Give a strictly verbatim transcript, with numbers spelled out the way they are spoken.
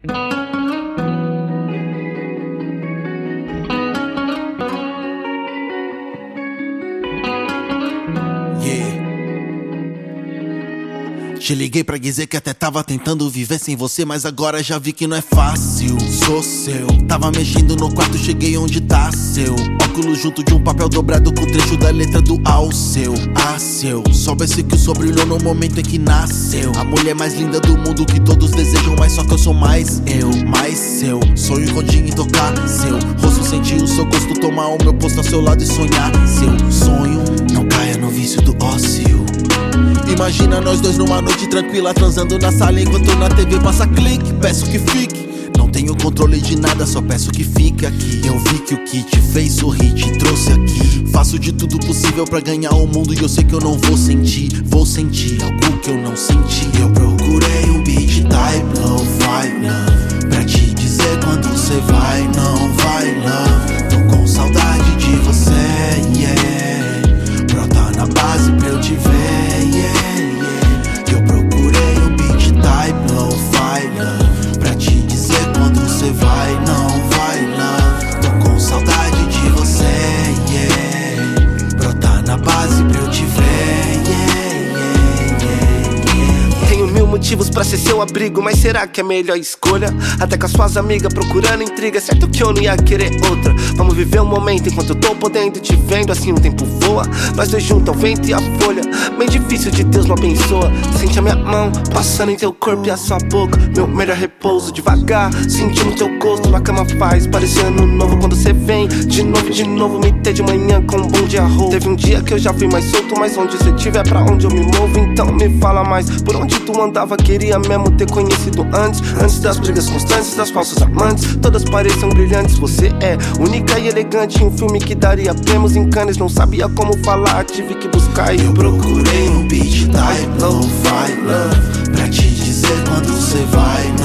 Te liguei pra dizer que até tava tentando viver sem você, mas agora já vi que não é fácil. Sou seu. Tava mexendo no quarto, cheguei onde tá seu óculos junto de um papel dobrado com trecho da letra do ao seu. Ah, seu. Soubesse que o sol brilhou no momento em que nasceu. A mulher mais linda do mundo que todos desejam, mas só que eu sou mais eu, mais seu. Sonho rodinho em tocar seu rosto, sentir o seu gosto, tomar o meu posto ao seu lado e sonhar. Seu sonho não caia no vício do ócio. Imagina nós dois numa noite tranquila, transando na sala enquanto na T V passa clique. Peço que fique, não tenho controle de nada, só peço que fique aqui. Eu vi que o que te fez sorrir te trouxe aqui. Faço de tudo possível pra ganhar o mundo e eu sei que eu não vou sentir. Vou sentir algo que eu não senti. Eu procurei um beat type lo-fi love pra te dizer quando cê vai, não vai love. Tô com saudade de você, yeah. Brota na base pra eu te ver, yeah. Vai, não vai, love. Tô com saudade de você, yeah. Brotar na base pra eu te ver, yeah, yeah, yeah, yeah. Tenho mil motivos pra ser seu abrigo, mas será que é a melhor escolha? Até com as suas amigas procurando intriga, certo que eu não ia querer outra. Vamos viver um momento enquanto eu tô podendo, te vendo assim o tempo voa. Nós dois juntos, o vento e a folha. Bem difícil de Deus não abençoa. Sente a minha mão passando em teu corpo e a sua boca. Meu melhor repouso devagar, sentindo teu gosto na cama faz parecer ano novo quando cê vem. De novo, de novo, me ter de manhã com um bom de arroz. Teve um dia que eu já fui mais solto, mas onde cê tiver pra onde eu me movo. Então me fala mais, por onde tu andava, queria mesmo ter conhecido antes. Antes das brigas constantes, das falsas amantes. Todas pareçam brilhantes, você é única e elegante. Um filme que daria prêmios em Cannes, não sabia como falar, tive que buscar e eu procurei um beat type lo-fi love pra te dizer quando cê vai,